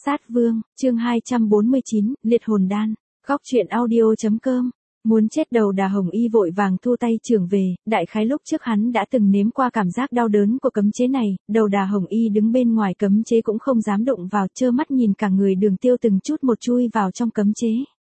Sát Vương, chương 249, Liệt Hồn Đan. Góc truyện audio.com. Muốn chết đầu đà Hồng Y vội vàng thu tay trưởng về, đại khái lúc trước hắn đã từng nếm qua cảm giác đau đớn của cấm chế này, đầu đà Hồng Y đứng bên ngoài cấm chế cũng không dám động vào, trơ mắt nhìn cả người Đường Tiêu từng chút một chui vào trong cấm chế.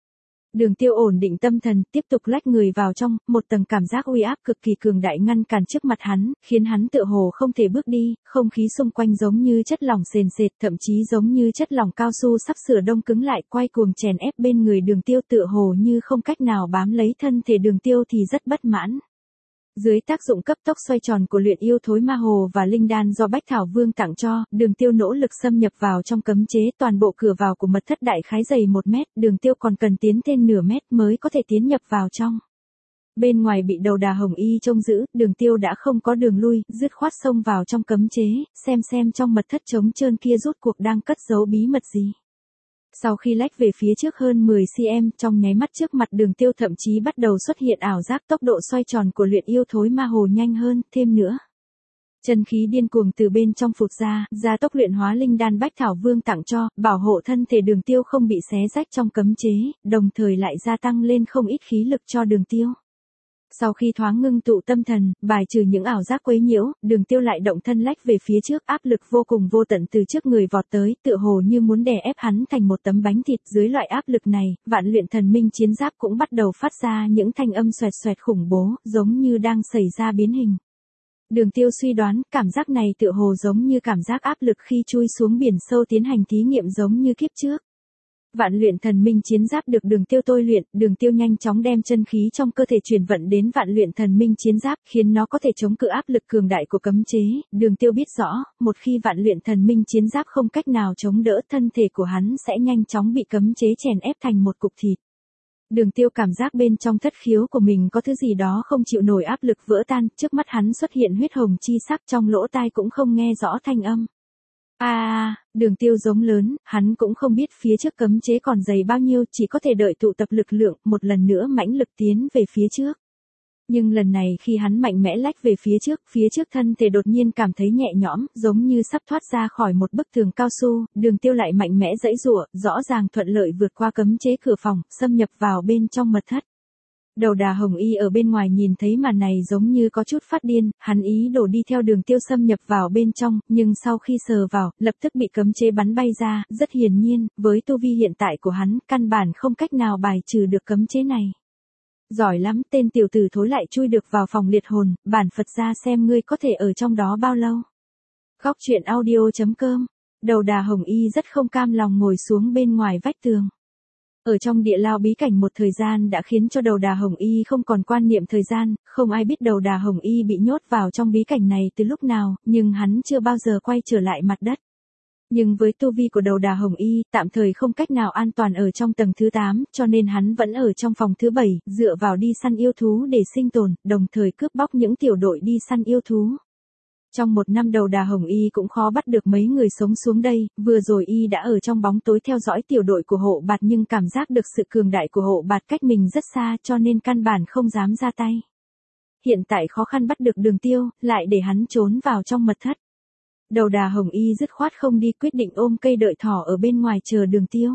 Đường Tiêu ổn định tâm thần, tiếp tục lách người vào trong, một tầng cảm giác uy áp cực kỳ cường đại ngăn cản trước mặt hắn, khiến hắn tựa hồ không thể bước đi, không khí xung quanh giống như chất lỏng sền sệt, thậm chí giống như chất lỏng cao su sắp sửa đông cứng lại, quay cuồng chèn ép bên người Đường Tiêu tựa hồ như không cách nào bám lấy thân thể Đường Tiêu thì rất bất mãn. Dưới tác dụng cấp tốc xoay tròn của luyện yêu thối ma hồ và linh đan do Bách Thảo Vương tặng cho, Đường Tiêu nỗ lực xâm nhập vào trong cấm chế, toàn bộ cửa vào của mật thất đại khái dày 1 mét, Đường Tiêu còn cần tiến thêm nửa mét mới có thể tiến nhập vào trong. Bên ngoài bị đầu đà Hồng Y trông giữ, Đường Tiêu đã không có đường lui, dứt khoát xông vào trong cấm chế, xem trong mật thất trống trơn kia rốt cuộc đang cất giấu bí mật gì. Sau khi lách về phía trước hơn 10 cm, trong nháy mắt trước mặt Đường Tiêu thậm chí bắt đầu xuất hiện ảo giác, tốc độ xoay tròn của luyện yêu thối ma hồ nhanh hơn, thêm nữa. Chân khí điên cuồng từ bên trong phụt ra, gia tốc luyện hóa linh đan Bách Thảo Vương tặng cho, bảo hộ thân thể Đường Tiêu không bị xé rách trong cấm chế, đồng thời lại gia tăng lên không ít khí lực cho Đường Tiêu. Sau khi thoáng ngưng tụ tâm thần, bài trừ những ảo giác quấy nhiễu, Đường Tiêu lại động thân lách về phía trước, áp lực vô cùng vô tận từ trước người vọt tới, tựa hồ như muốn đè ép hắn thành một tấm bánh thịt. Dưới loại áp lực này, Vạn Luyện Thần Minh chiến giáp cũng bắt đầu phát ra những thanh âm xoẹt xoẹt khủng bố, giống như đang xảy ra biến hình. Đường Tiêu suy đoán, cảm giác này tựa hồ giống như cảm giác áp lực khi chui xuống biển sâu tiến hành thí nghiệm giống như kiếp trước. Vạn Luyện Thần Minh chiến giáp được Đường Tiêu tôi luyện, Đường Tiêu nhanh chóng đem chân khí trong cơ thể chuyển vận đến Vạn Luyện Thần Minh chiến giáp, khiến nó có thể chống cự áp lực cường đại của cấm chế. Đường Tiêu biết rõ, một khi Vạn Luyện Thần Minh chiến giáp không cách nào chống đỡ, thân thể của hắn sẽ nhanh chóng bị cấm chế chèn ép thành một cục thịt. Đường Tiêu cảm giác bên trong thất khiếu của mình có thứ gì đó không chịu nổi áp lực vỡ tan, trước mắt hắn xuất hiện huyết hồng chi sắc, trong lỗ tai cũng không nghe rõ thanh âm. Đường Tiêu giống lớn, hắn cũng không biết phía trước cấm chế còn dày bao nhiêu, chỉ có thể đợi tụ tập lực lượng, một lần nữa mãnh lực tiến về phía trước. Nhưng lần này khi hắn mạnh mẽ lách về phía trước thân thể đột nhiên cảm thấy nhẹ nhõm, giống như sắp thoát ra khỏi một bức tường cao su, Đường Tiêu lại mạnh mẽ giãy giụa, rõ ràng thuận lợi vượt qua cấm chế cửa phòng, xâm nhập vào bên trong mật thất. Đầu đà Hồng Y ở bên ngoài nhìn thấy màn này giống như có chút phát điên, hắn ý đồ đi theo Đường Tiêu xâm nhập vào bên trong, nhưng sau khi sờ vào, lập tức bị cấm chế bắn bay ra, rất hiển nhiên, với tu vi hiện tại của hắn, căn bản không cách nào bài trừ được cấm chế này. Giỏi lắm, tên tiểu tử thối lại chui được vào phòng liệt hồn, bản Phật ra xem ngươi có thể ở trong đó bao lâu. Góc truyện audio.com. Đầu đà Hồng Y rất không cam lòng ngồi xuống bên ngoài vách tường. Ở trong địa lao bí cảnh một thời gian đã khiến cho đầu đà Hồng Y không còn quan niệm thời gian, không ai biết đầu đà Hồng Y bị nhốt vào trong bí cảnh này từ lúc nào, nhưng hắn chưa bao giờ quay trở lại mặt đất. Nhưng với tu vi của đầu đà Hồng Y, tạm thời không cách nào an toàn ở trong tầng thứ 8, cho nên hắn vẫn ở trong phòng thứ 7, dựa vào đi săn yêu thú để sinh tồn, đồng thời cướp bóc những tiểu đội đi săn yêu thú. Trong 1 năm đầu đà Hồng Y cũng khó bắt được mấy người sống xuống đây, vừa rồi Y đã ở trong bóng tối theo dõi tiểu đội của Hộ Bạt nhưng cảm giác được sự cường đại của Hộ Bạt cách mình rất xa cho nên căn bản không dám ra tay. Hiện tại khó khăn bắt được Đường Tiêu, lại để hắn trốn vào trong mật thất. Đầu đà Hồng Y dứt khoát không đi, quyết định ôm cây đợi thỏ ở bên ngoài chờ Đường Tiêu.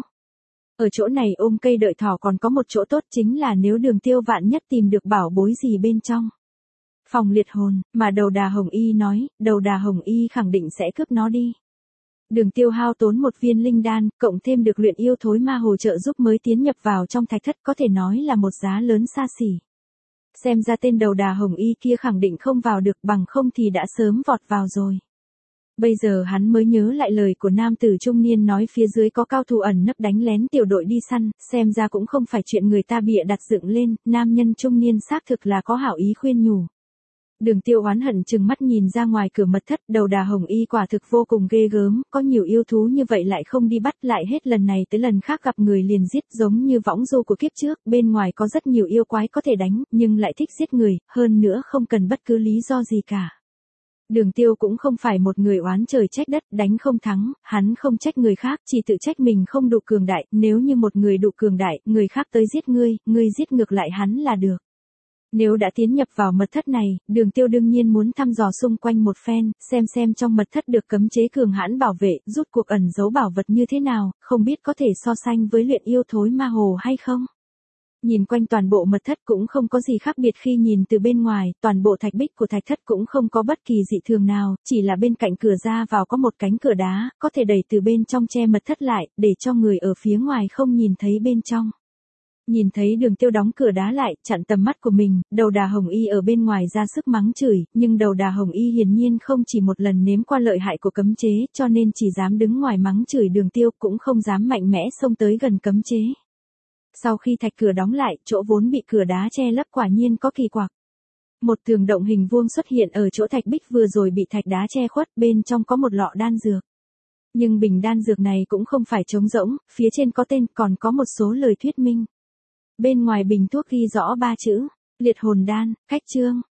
Ở chỗ này ôm cây đợi thỏ còn có một chỗ tốt chính là nếu Đường Tiêu vạn nhất tìm được bảo bối gì bên trong phòng liệt hồn, mà đầu đà Hồng Y nói, đầu đà Hồng Y khẳng định sẽ cướp nó đi. Đường Tiêu hao tốn 1 viên linh đan, cộng thêm được luyện yêu thối ma hồ trợ giúp mới tiến nhập vào trong thạch thất, có thể nói là một giá lớn xa xỉ. Xem ra tên đầu đà Hồng Y kia khẳng định không vào được, bằng không thì đã sớm vọt vào rồi. Bây giờ hắn mới nhớ lại lời của nam tử trung niên nói phía dưới có cao thủ ẩn nấp đánh lén tiểu đội đi săn, xem ra cũng không phải chuyện người ta bịa đặt dựng lên, nam nhân trung niên xác thực là có hảo ý khuyên nhủ. Đường Tiêu oán hận chừng mắt nhìn ra ngoài cửa mật thất, đầu đà Hồng Y quả thực vô cùng ghê gớm, có nhiều yêu thú như vậy lại không đi bắt, lại hết lần này tới lần khác gặp người liền giết, giống như võng du của kiếp trước, bên ngoài có rất nhiều yêu quái có thể đánh, nhưng lại thích giết người, hơn nữa không cần bất cứ lý do gì cả. Đường Tiêu cũng không phải một người oán trời trách đất, đánh không thắng, hắn không trách người khác, chỉ tự trách mình không đủ cường đại, nếu như một người đủ cường đại, người khác tới giết ngươi giết ngược lại hắn là được. Nếu đã tiến nhập vào mật thất này, Đường Tiêu đương nhiên muốn thăm dò xung quanh một phen, xem trong mật thất được cấm chế cường hãn bảo vệ, rút cuộc ẩn giấu bảo vật như thế nào, không biết có thể so sánh với luyện yêu thối ma hồ hay không. Nhìn quanh toàn bộ mật thất cũng không có gì khác biệt khi nhìn từ bên ngoài, toàn bộ thạch bích của thạch thất cũng không có bất kỳ dị thường nào, chỉ là bên cạnh cửa ra vào có một cánh cửa đá, có thể đẩy từ bên trong che mật thất lại, để cho người ở phía ngoài không nhìn thấy bên trong. Nhìn thấy Đường Tiêu đóng cửa đá lại, chặn tầm mắt của mình, Đầu Đà Hồng Y ở bên ngoài ra sức mắng chửi, nhưng Đầu Đà Hồng Y hiển nhiên không chỉ một lần nếm qua lợi hại của cấm chế, cho nên chỉ dám đứng ngoài mắng chửi Đường Tiêu, cũng không dám mạnh mẽ xông tới gần cấm chế. Sau khi thạch cửa đóng lại, chỗ vốn bị cửa đá che lấp quả nhiên có kỳ quặc. Một tường động hình vuông xuất hiện ở chỗ thạch bích vừa rồi bị thạch đá che khuất, bên trong có một lọ đan dược. Nhưng bình đan dược này cũng không phải trống rỗng, phía trên có tên, còn có một số lời thuyết minh. Bên ngoài bình thuốc ghi rõ 3 chữ, liệt hồn đan, cách chương.